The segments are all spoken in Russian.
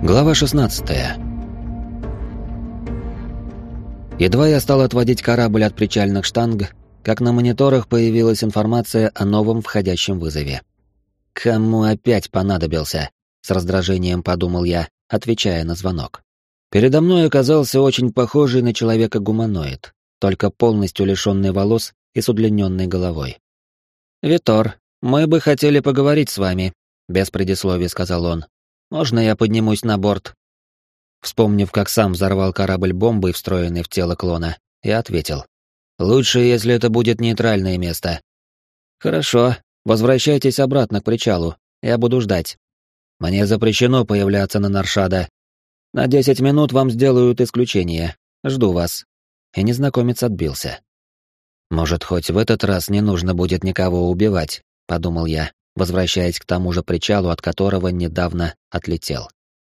Глава 16. Едва я стал отводить корабль от причальных штанг, как на мониторах появилась информация о новом входящем вызове. «Кому опять понадобился?» — с раздражением подумал я, отвечая на звонок. Передо мной оказался очень похожий на человека-гуманоид, только полностью лишенный волос и с удлиненной головой. «Витор, мы бы хотели поговорить с вами», — без предисловий сказал он. «Можно я поднимусь на борт?» Вспомнив, как сам взорвал корабль бомбой, встроенной в тело клона, я ответил. «Лучше, если это будет нейтральное место». «Хорошо, возвращайтесь обратно к причалу, я буду ждать. Мне запрещено появляться на Наршада. На 10 минут вам сделают исключение. Жду вас». И незнакомец отбился. «Может, хоть в этот раз не нужно будет никого убивать», — подумал я, возвращаясь к тому же причалу, от которого недавно отлетел.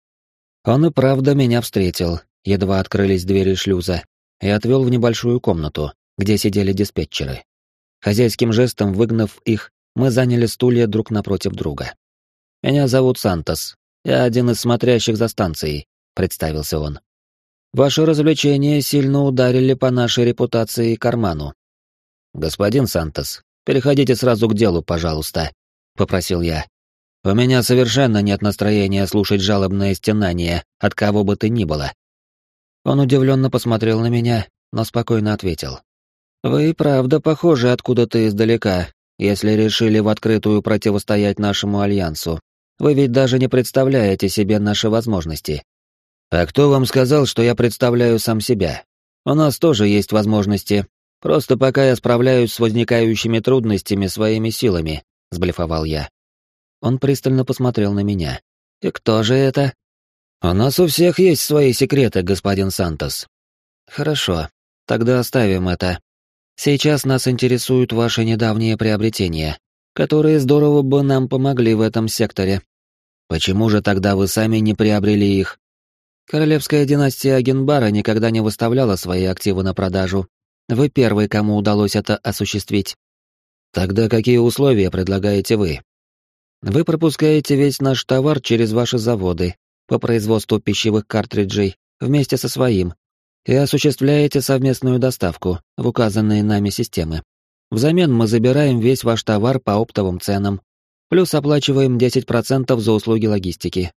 Он и правда меня встретил, едва открылись двери шлюза, и отвел в небольшую комнату, где сидели диспетчеры. Хозяйским жестом выгнав их, мы заняли стулья друг напротив друга. «Меня зовут Сантос, я один из смотрящих за станцией», — представился он. «Ваши развлечения сильно ударили по нашей репутации и карману». «Господин Сантос, переходите сразу к делу, пожалуйста», — попросил я. «У меня совершенно нет настроения слушать жалобное стенание от кого бы то ни было». Он удивленно посмотрел на меня, но спокойно ответил. «Вы и правда похожи откуда-то издалека, если решили в открытую противостоять нашему альянсу. Вы ведь даже не представляете себе наши возможности». «А кто вам сказал, что я представляю сам себя? У нас тоже есть возможности. Просто пока я справляюсь с возникающими трудностями своими силами», — сблефовал я. Он пристально посмотрел на меня. «И кто же это?» «У нас у всех есть свои секреты, господин Сантос». «Хорошо, тогда оставим это. Сейчас нас интересуют ваши недавние приобретения, которые здорово бы нам помогли в этом секторе». «Почему же тогда вы сами не приобрели их?» «Королевская династия Агенбара никогда не выставляла свои активы на продажу. Вы первый, кому удалось это осуществить». «Тогда какие условия предлагаете вы?» «Вы пропускаете весь наш товар через ваши заводы по производству пищевых картриджей вместе со своим и осуществляете совместную доставку в указанные нами системы. Взамен мы забираем весь ваш товар по оптовым ценам, плюс оплачиваем 10% за услуги логистики».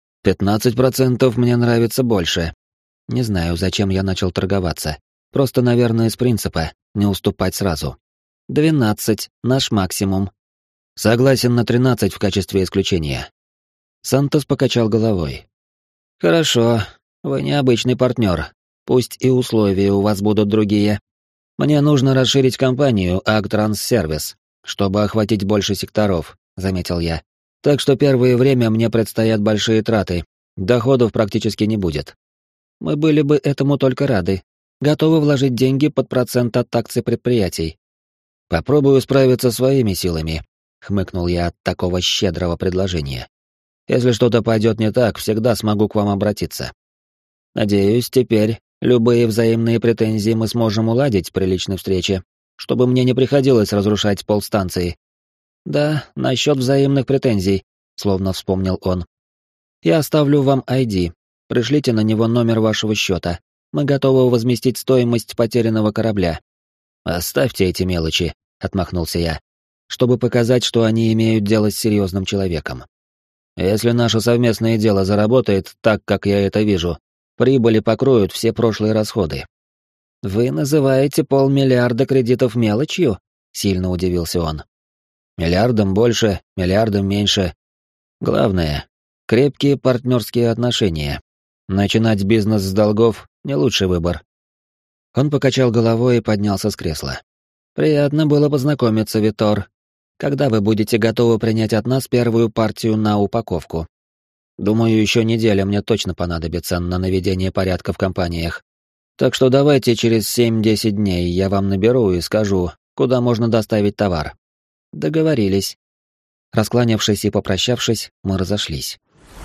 15% мне нравится больше. Не знаю, зачем я начал торговаться. Просто, наверное, из принципа не уступать сразу. 12 — наш максимум. Согласен на 13 в качестве исключения. Сантос покачал головой. Хорошо, вы необычный партнер. Пусть и условия у вас будут другие. Мне нужно расширить компанию Агтранссервис, чтобы охватить больше секторов, заметил я. Так что первое время мне предстоят большие траты, доходов практически не будет. Мы были бы этому только рады, готовы вложить деньги под процент от акций предприятий. Попробую справиться своими силами, хмыкнул я от такого щедрого предложения. Если что-то пойдет не так, всегда смогу к вам обратиться. Надеюсь, теперь любые взаимные претензии мы сможем уладить при личной встрече, чтобы мне не приходилось разрушать полстанции. «Да, насчет взаимных претензий», — словно вспомнил он. «Я оставлю вам ID. Пришлите на него номер вашего счета. Мы готовы возместить стоимость потерянного корабля». «Оставьте эти мелочи», — отмахнулся я, чтобы показать, что они имеют дело с серьезным человеком. «Если наше совместное дело заработает так, как я это вижу, прибыли покроют все прошлые расходы». «Вы называете 500 миллиарда кредитов мелочью?» — сильно удивился он. Миллиардом больше, миллиардом меньше. Главное — крепкие партнерские отношения. Начинать бизнес с долгов — не лучший выбор. Он покачал головой и поднялся с кресла. «Приятно было познакомиться, Витор. Когда вы будете готовы принять от нас первую партию на упаковку? Думаю, еще неделя мне точно понадобится на наведение порядка в компаниях. Так что давайте через 7-10 дней я вам наберу и скажу, куда можно доставить товар». «Договорились». Раскланявшись и попрощавшись, мы разошлись.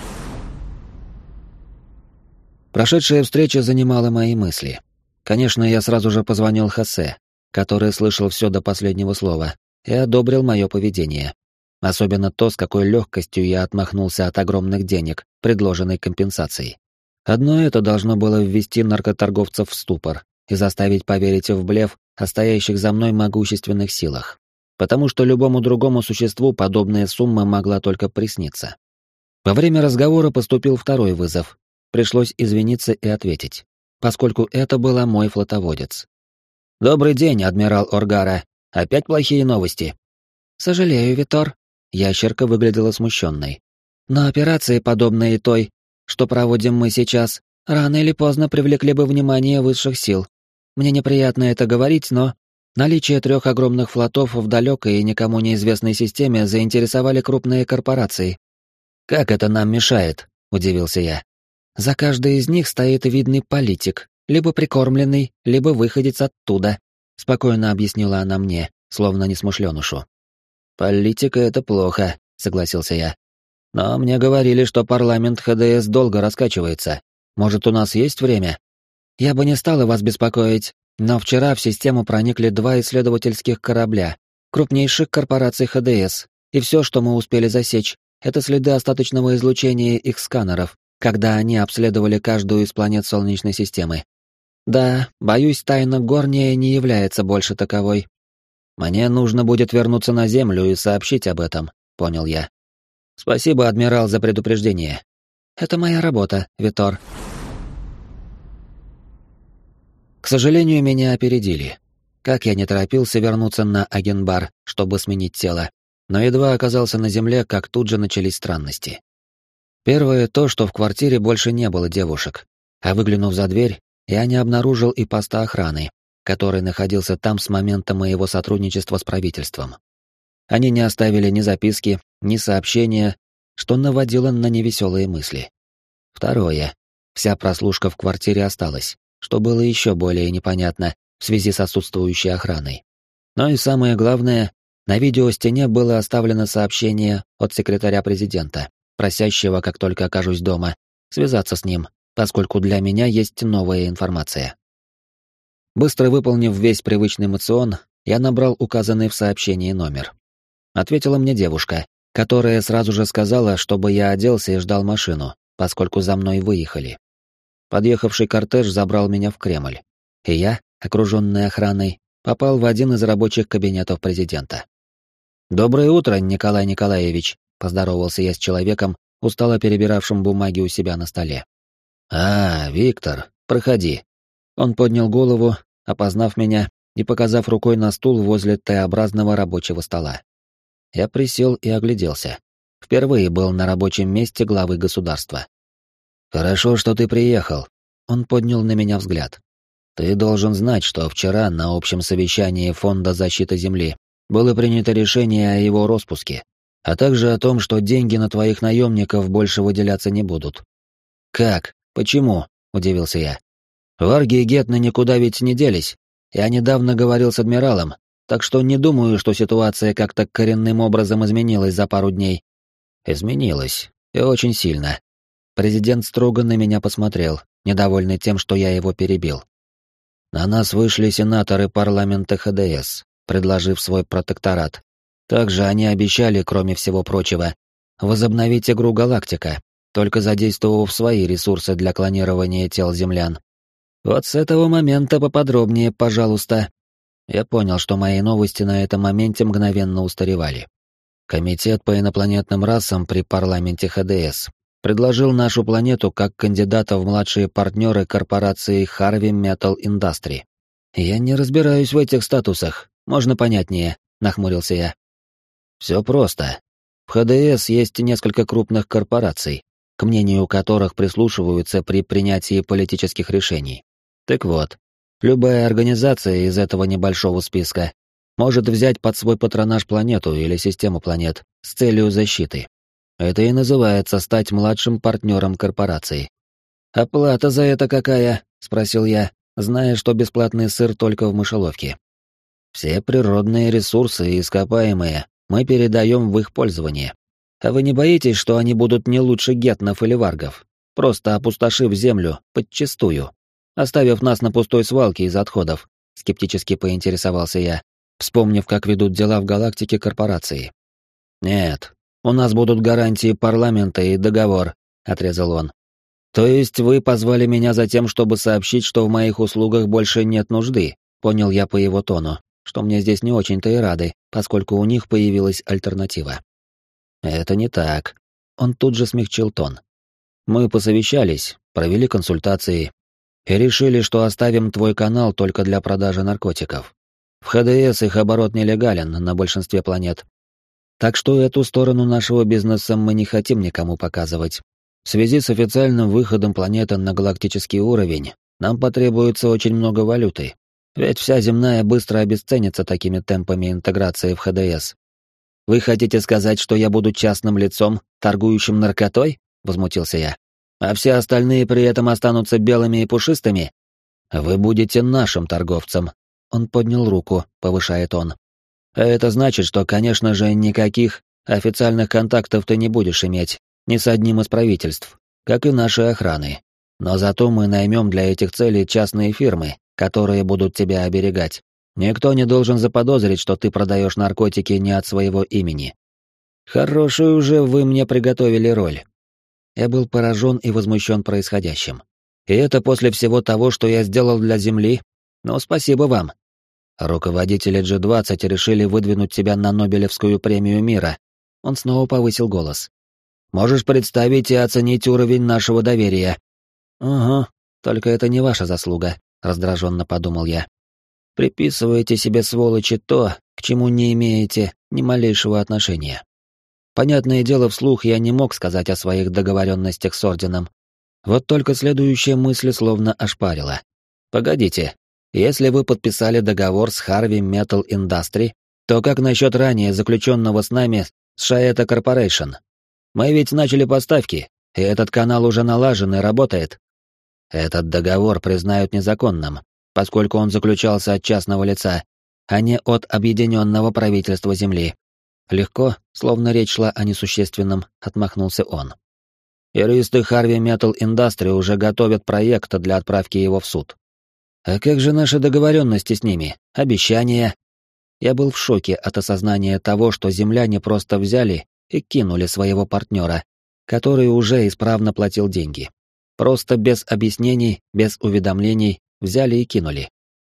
Прошедшая встреча занимала мои мысли. Конечно, я сразу же позвонил Хосе, который слышал все до последнего слова, и одобрил мое поведение. Особенно то, с какой легкостью я отмахнулся от огромных денег, предложенной компенсацией. Одно это должно было ввести наркоторговцев в ступор и заставить поверить в блеф о стоящих за мной могущественных силах. Потому что любому другому существу подобная сумма могла только присниться. Во время разговора поступил второй вызов. Пришлось извиниться и ответить, поскольку это была мой флотоводец. «Добрый день, адмирал Оргара. Опять плохие новости?» «Сожалею, Витор». Ящерка выглядела смущенной. «Но операции, подобные той, что проводим мы сейчас, рано или поздно привлекли бы внимание высших сил. Мне неприятно это говорить, но наличие 3 огромных флотов в далекой и никому неизвестной системе заинтересовали крупные корпорации». «Как это нам мешает?» — удивился я. «За каждой из них стоит видный политик, либо прикормленный, либо выходец оттуда», — спокойно объяснила она мне, словно несмышленышу. «Политика — это плохо», — согласился я. «Но мне говорили, что парламент ХДС долго раскачивается. Может, у нас есть время?» «Я бы не стала вас беспокоить, но вчера в систему проникли 2 исследовательских корабля, крупнейших корпораций ХДС, и все, что мы успели засечь, это следы остаточного излучения их сканеров, когда они обследовали каждую из планет Солнечной системы. Да, боюсь, тайна Горния не является больше таковой». «Мне нужно будет вернуться на Землю и сообщить об этом», — понял я. «Спасибо, адмирал, за предупреждение». «Это моя работа, Витор». К сожалению, меня опередили. Как я не торопился вернуться на Агенбар, чтобы сменить тело, но едва оказался на земле, как тут же начались странности. Первое то, что в квартире больше не было девушек, а выглянув за дверь, я не обнаружил и поста охраны, который находился там с момента моего сотрудничества с правительством. Они не оставили ни записки, ни сообщения, что наводило на невеселые мысли. Второе. Вся прослушка в квартире осталась, что было еще более непонятно в связи с отсутствующей охраной. Но и самое главное, на видеостене было оставлено сообщение от секретаря президента, просящего, как только окажусь дома, связаться с ним, поскольку для меня есть новая информация. Быстро выполнив весь привычный мацион, я набрал указанный в сообщении номер. Ответила мне девушка, которая сразу же сказала, чтобы я оделся и ждал машину, поскольку за мной выехали. Подъехавший кортеж забрал меня в Кремль, и я, окруженный охраной, попал в один из рабочих кабинетов президента. «Доброе утро, Николай Николаевич», — поздоровался я с человеком, устало перебиравшим бумаги у себя на столе. «А, Виктор, проходи». Он поднял голову, опознав меня и показав рукой на стул возле Т-образного рабочего стола. Я присел и огляделся. Впервые был на рабочем месте главы государства. «Хорошо, что ты приехал». Он поднял на меня взгляд. «Ты должен знать, что вчера на общем совещании Фонда защиты Земли было принято решение о его распуске, а также о том, что деньги на твоих наемников больше выделяться не будут». «Как? Почему?» — удивился я. «Варги и Гетны никуда ведь не делись. Я недавно говорил с адмиралом, так что не думаю, что ситуация как-то коренным образом изменилась за пару дней». «Изменилась. И очень сильно». Президент строго на меня посмотрел, недовольный тем, что я его перебил. На нас вышли сенаторы парламента ХДС, предложив свой протекторат. Также они обещали, кроме всего прочего, возобновить игру «Галактика», только задействовав свои ресурсы для клонирования тел землян. Вот с этого момента поподробнее, пожалуйста. Я понял, что мои новости на этом моменте мгновенно устаревали. Комитет по инопланетным расам при парламенте ХДС предложил нашу планету как кандидата в младшие партнеры корпорации Harvey Metal Industry. «Я не разбираюсь в этих статусах, можно понятнее», — нахмурился я. «Все просто. В ХДС есть несколько крупных корпораций, к мнению которых прислушиваются при принятии политических решений. Так вот, любая организация из этого небольшого списка может взять под свой патронаж планету или систему планет с целью защиты. Это и называется стать младшим партнером корпорации. «Оплата за это какая?» — спросил я, зная, что бесплатный сыр только в мышеловке. «Все природные ресурсы и ископаемые мы передаем в их пользование. А вы не боитесь, что они будут не лучше гетнов или варгов, просто опустошив землю подчистую, оставив нас на пустой свалке из отходов?» — скептически поинтересовался я, вспомнив, как ведут дела в галактике корпорации. «Нет, у нас будут гарантии парламента и договор», — отрезал он. «То есть вы позвали меня за тем, чтобы сообщить, что в моих услугах больше нет нужды?» Понял я по его тону, что мне здесь не очень-то и рады, поскольку у них появилась альтернатива. «Это не так». Он тут же смягчил тон. «Мы посовещались, провели консультации и решили, что оставим твой канал только для продажи наркотиков. В ХДС их оборот нелегален на большинстве планет. Так что эту сторону нашего бизнеса мы не хотим никому показывать. В связи с официальным выходом планеты на галактический уровень нам потребуется очень много валюты, ведь вся земная быстро обесценится такими темпами интеграции в ХДС. «Вы хотите сказать, что я буду частным лицом, торгующим наркотой?» — возмутился я. «А все остальные при этом останутся белыми и пушистыми?» «Вы будете нашим торговцем», — он поднял руку, повышая тон. «А это значит, что, конечно же, никаких официальных контактов ты не будешь иметь ни с одним из правительств, как и нашей охраны. Но зато мы наймем для этих целей частные фирмы, которые будут тебя оберегать. Никто не должен заподозрить, что ты продаешь наркотики не от своего имени. Хорошую уже вы мне приготовили роль». Я был поражен и возмущен происходящим. И это после всего того, что я сделал для Земли? Ну, спасибо вам. Руководители G20 решили выдвинуть тебя на Нобелевскую премию мира. Он снова повысил голос. Можешь представить и оценить уровень нашего доверия. Угу, только это не ваша заслуга, раздраженно подумал я. Приписываете себе, сволочи, то, к чему не имеете ни малейшего отношения. Понятное дело, вслух я не мог сказать о своих договоренностях с Орденом. Вот только следующая мысль словно ошпарила. Погодите, если вы подписали договор с Harvey Metal Industry, то как насчет ранее заключенного с нами с Shaeta Corporation? Мы ведь начали поставки, и этот канал уже налажен и работает. Этот договор признают незаконным, поскольку он заключался от частного лица, а не от объединенного правительства Земли. Легко, словно речь шла о несущественном, отмахнулся он. Юристы Harvey Metal Industry уже готовят проект для отправки его в суд. А как же наши договоренности с ними? Обещания? Я был в шоке от осознания того, что земляне просто взяли и кинули своего партнера, который уже исправно платил деньги. Просто без объяснений, без уведомлений взяли и кинули.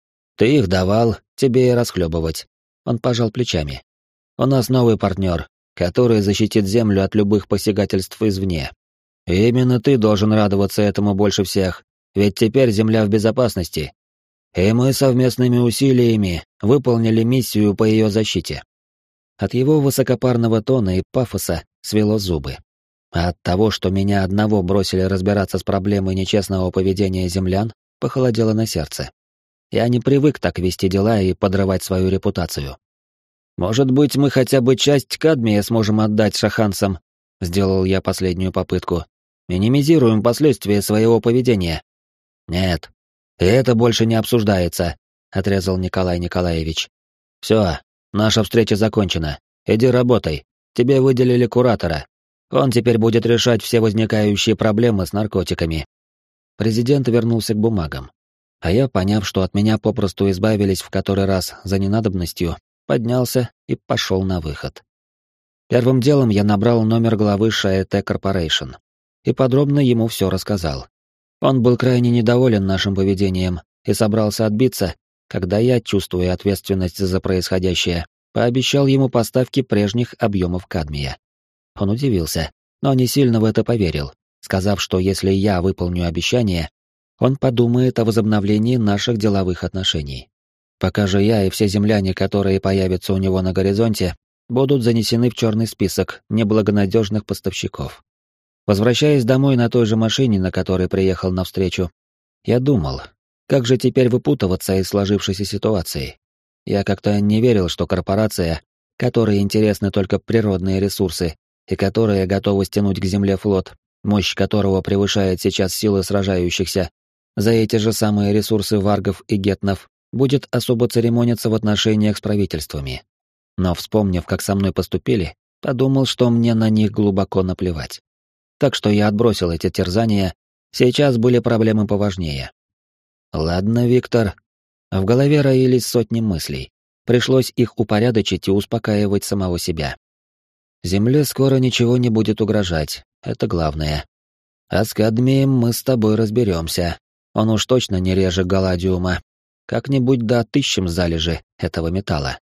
Ты их давал, тебе и расхлебывать. Он пожал плечами. У нас новый партнер, который защитит Землю от любых посягательств извне. И именно ты должен радоваться этому больше всех, ведь теперь Земля в безопасности. И мы совместными усилиями выполнили миссию по ее защите. От его высокопарного тона и пафоса свело зубы. А от того, что меня одного бросили разбираться с проблемой нечестного поведения землян, похолодело на сердце. Я не привык так вести дела и подрывать свою репутацию. «Может быть, мы хотя бы часть кадмия сможем отдать шаханцам?» — сделал я последнюю попытку. «Минимизируем последствия своего поведения». «Нет, и это больше не обсуждается», — отрезал Николай Николаевич. «Все, наша встреча закончена. Иди работай. Тебе выделили куратора. Он теперь будет решать все возникающие проблемы с наркотиками». Президент вернулся к бумагам. А я, поняв, что от меня попросту избавились в который раз за ненадобностью, поднялся и пошел на выход. Первым делом я набрал номер главы Shaeta Corporation и подробно ему все рассказал. Он был крайне недоволен нашим поведением и собрался отбиться, когда я, чувствуя ответственность за происходящее, пообещал ему поставки прежних объемов кадмия. Он удивился, но не сильно в это поверил, сказав, что если я выполню обещание, он подумает о возобновлении наших деловых отношений. Пока же я и все земляне, которые появятся у него на горизонте, будут занесены в черный список неблагонадежных поставщиков. Возвращаясь домой на той же машине, на которой приехал навстречу, я думал, как же теперь выпутываться из сложившейся ситуации. Я как-то не верил, что корпорация, которой интересны только природные ресурсы и которая готова стянуть к земле флот, мощь которого превышает сейчас силы сражающихся, за эти же самые ресурсы варгов и гетнов, будет особо церемониться в отношениях с правительствами. Но, вспомнив, как со мной поступили, подумал, что мне на них глубоко наплевать. Так что я отбросил эти терзания, сейчас были проблемы поважнее. Ладно, Виктор. В голове роились сотни мыслей. Пришлось их упорядочить и успокаивать самого себя. Земле скоро ничего не будет угрожать, это главное. А с кадмием мы с тобой разберемся. Он уж точно не реже галладиума. Как-нибудь да отыщем залежи этого металла.